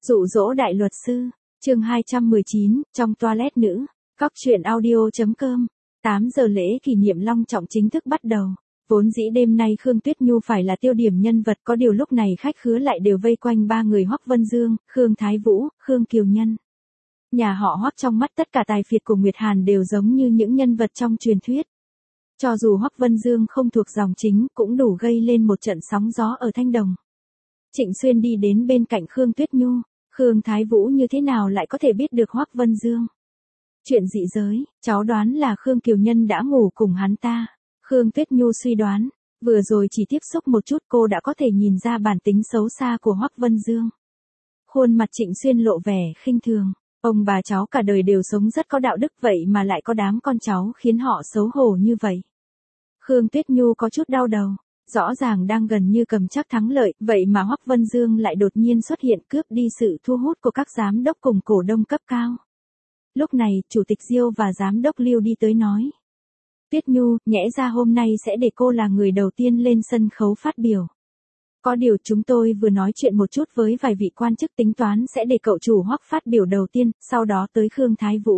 Dụ dỗ đại luật sư, chương 219, trong toilet nữ, Cóc truyện audio.com. 8 giờ lễ kỷ niệm long trọng chính thức bắt đầu. Vốn dĩ đêm nay Khương Tuyết Nhu phải là tiêu điểm nhân vật, có điều lúc này khách khứa lại đều vây quanh ba người Hoắc Vân Dương, Khương Thái Vũ, Khương Kiều Nhân. Nhà họ Hoắc trong mắt tất cả tài phiệt của Nguyệt Hàn đều giống như những nhân vật trong truyền thuyết. Cho dù Hoắc Vân Dương không thuộc dòng chính cũng đủ gây lên một trận sóng gió ở Thanh Đồng. Trịnh Xuyên đi đến bên cạnh Khương Tuyết Nhu, Khương Thái Vũ như thế nào lại có thể biết được Hoắc Vân Dương? Chuyện dị giới, cháu đoán là Khương Kiều Nhân đã ngủ cùng hắn ta. Khương Tuyết Nhu suy đoán, vừa rồi chỉ tiếp xúc một chút cô đã có thể nhìn ra bản tính xấu xa của Hoắc Vân Dương. Khuôn mặt Trịnh Xuyên lộ vẻ khinh thường, ông bà cháu cả đời đều sống rất có đạo đức vậy mà lại có đám con cháu khiến họ xấu hổ như vậy. Khương Tuyết Nhu có chút đau đầu, rõ ràng đang gần như cầm chắc thắng lợi, vậy mà Hoắc Vân Dương lại đột nhiên xuất hiện cướp đi sự thu hút của các giám đốc cùng cổ đông cấp cao. Lúc này, Chủ tịch Diêu và Giám đốc Lưu đi tới nói. Tuyết Nhu, nhẽ ra hôm nay sẽ để cô là người đầu tiên lên sân khấu phát biểu. Có điều chúng tôi vừa nói chuyện một chút với vài vị quan chức tính toán sẽ để cậu chủ Hoắc phát biểu đầu tiên, sau đó tới Khương Thái Vũ.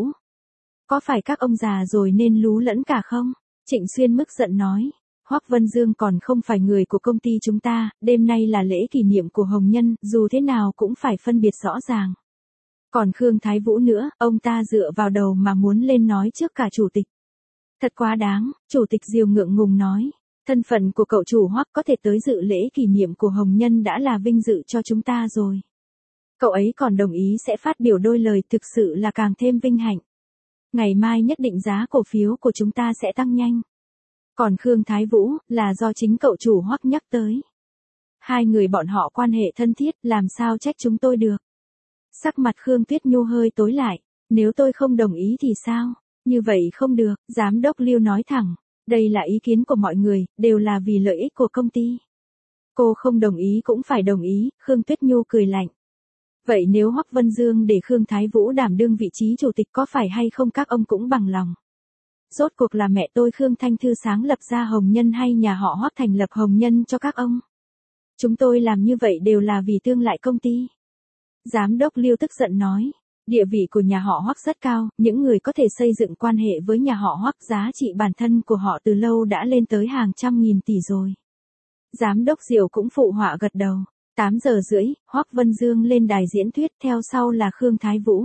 Có phải các ông già rồi nên lú lẫn cả không? Trịnh Xuyên mức giận nói. Hoắc Vân Dương còn không phải người của công ty chúng ta, đêm nay là lễ kỷ niệm của Hồng Nhân, dù thế nào cũng phải phân biệt rõ ràng. Còn Khương Thái Vũ nữa, ông ta dựa vào đầu mà muốn lên nói trước cả chủ tịch. Thật quá đáng, Chủ tịch Diêu ngượng ngùng nói. Thân phận của cậu chủ Hoắc có thể tới dự lễ kỷ niệm của Hồng Nhân đã là vinh dự cho chúng ta rồi. Cậu ấy còn đồng ý sẽ phát biểu đôi lời, thực sự là càng thêm vinh hạnh. Ngày mai nhất định giá cổ phiếu của chúng ta sẽ tăng nhanh. Còn Khương Thái Vũ, là do chính cậu chủ Hoắc nhắc tới. Hai người bọn họ quan hệ thân thiết, làm sao trách chúng tôi được. Sắc mặt Khương Tuyết Nhu hơi tối lại, nếu tôi không đồng ý thì sao? Như vậy không được, Giám đốc Lưu nói thẳng, đây là ý kiến của mọi người, đều là vì lợi ích của công ty. Cô không đồng ý cũng phải đồng ý, Khương Tuyết Nhu cười lạnh. Vậy nếu Hoắc Vân Dương để Khương Thái Vũ đảm đương vị trí chủ tịch có phải hay không các ông cũng bằng lòng? Rốt cuộc là mẹ tôi Khương Thanh Thư sáng lập ra Hồng Nhân hay nhà họ Hoắc thành lập Hồng Nhân cho các ông? Chúng tôi làm như vậy đều là vì tương lai công ty. Giám đốc Lưu tức giận nói, địa vị của nhà họ Hoắc rất cao, những người có thể xây dựng quan hệ với nhà họ Hoắc giá trị bản thân của họ từ lâu đã lên tới hàng trăm nghìn tỷ rồi. Giám đốc Diệu cũng phụ họa gật đầu. 8 giờ rưỡi, Hoắc Vân Dương lên đài diễn thuyết, theo sau là Khương Thái Vũ.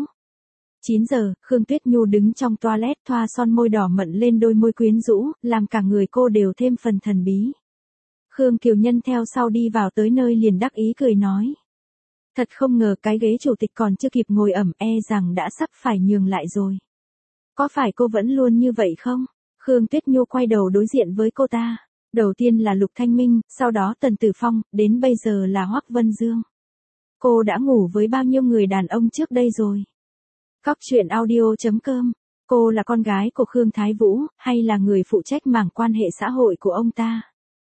9 giờ, Khương Tuyết Nhu đứng trong toilet thoa son môi đỏ mận lên đôi môi quyến rũ, làm cả người cô đều thêm phần thần bí. Khương Kiều Nhân theo sau đi vào tới nơi liền đắc ý cười nói. Thật không ngờ cái ghế chủ tịch còn chưa kịp ngồi ẩm rằng đã sắp phải nhường lại rồi. Có phải cô vẫn luôn như vậy không? Khương Tuyết Nhu quay đầu đối diện với cô ta. Đầu tiên là Lục Thanh Minh, sau đó Tần Tử Phong, đến bây giờ là Hoắc Vân Dương. Cô đã ngủ với bao nhiêu người đàn ông trước đây rồi? Cóc truyện audio.com. Cô là con gái của Khương Thái Vũ, hay là người phụ trách mảng quan hệ xã hội của ông ta?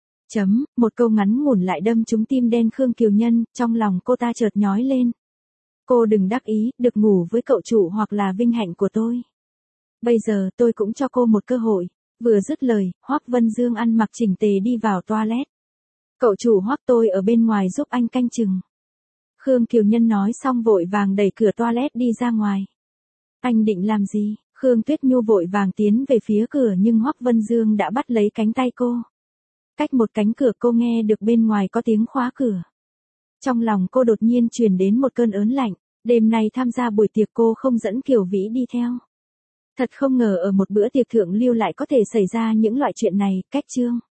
Một câu ngắn ngủn lại đâm trúng tim đen Khương Kiều Nhân, trong lòng cô ta chợt nhói lên. Cô đừng đắc ý, được ngủ với cậu chủ hoặc là vinh hạnh của tôi. Bây giờ tôi cũng cho cô một cơ hội. Vừa dứt lời, Hoắc Vân Dương ăn mặc chỉnh tề đi vào toilet. Cậu chủ Hoắc, tôi ở bên ngoài giúp anh canh chừng. Khương Kiều Nhân nói xong vội vàng đẩy cửa toilet đi ra ngoài. Anh định làm gì? Khương Tuyết Nhu vội vàng tiến về phía cửa nhưng Hoắc Vân Dương đã bắt lấy cánh tay cô. Cách một cánh cửa cô nghe được bên ngoài có tiếng khóa cửa. Trong lòng cô đột nhiên truyền đến một cơn ớn lạnh, đêm nay tham gia buổi tiệc cô không dẫn Kiều Vĩ đi theo. Thật không ngờ ở một bữa tiệc thượng lưu lại có thể xảy ra những loại chuyện này, cách chương.